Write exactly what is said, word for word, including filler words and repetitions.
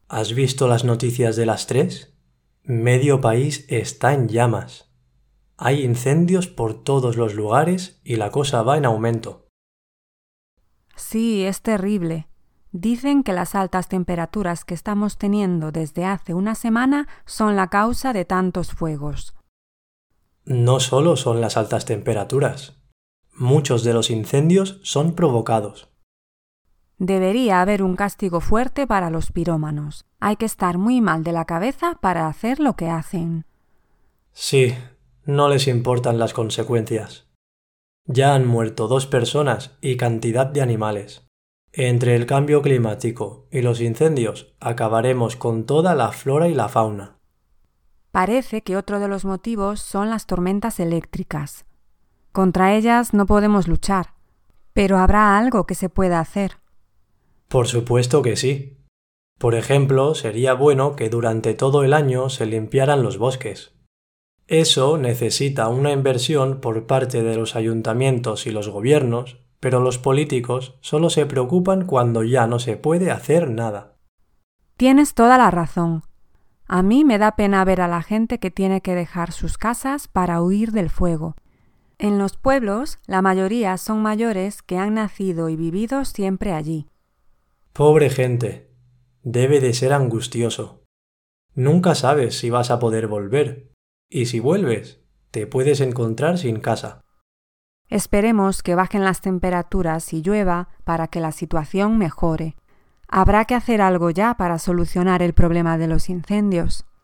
¿Has visto las noticias de las tres? Medio país está en llamas. Hay incendios por todos los lugares y la cosa va en aumento. Sí, es terrible. Dicen que las altas temperaturas que estamos teniendo desde hace una semana son la causa de tantos fuegos. No solo son las altas temperaturas. Muchos de los incendios son provocados. Debería haber un castigo fuerte para los pirómanos. Hay que estar muy mal de la cabeza para hacer lo que hacen. Sí, no les importan las consecuencias. Ya han muerto dos personas y cantidad de animales. Entre el cambio climático y los incendios acabaremos con toda la flora y la fauna. Parece que otro de los motivos son las tormentas eléctricas. Contra ellas no podemos luchar, pero habrá algo que se pueda hacer. Por supuesto que sí. Por ejemplo, sería bueno que durante todo el año se limpiaran los bosques. Eso necesita una inversión por parte de los ayuntamientos y los gobiernos, pero los políticos solo se preocupan cuando ya no se puede hacer nada. Tienes toda la razón. A mí me da pena ver a la gente que tiene que dejar sus casas para huir del fuego. En los pueblos, la mayoría son mayores que han nacido y vivido siempre allí. Pobre gente. Debe de ser angustioso. Nunca sabes si vas a poder volver. Y si vuelves, te puedes encontrar sin casa. Esperemos que bajen las temperaturas y llueva para que la situación mejore. Habrá que hacer algo ya para solucionar el problema de los incendios.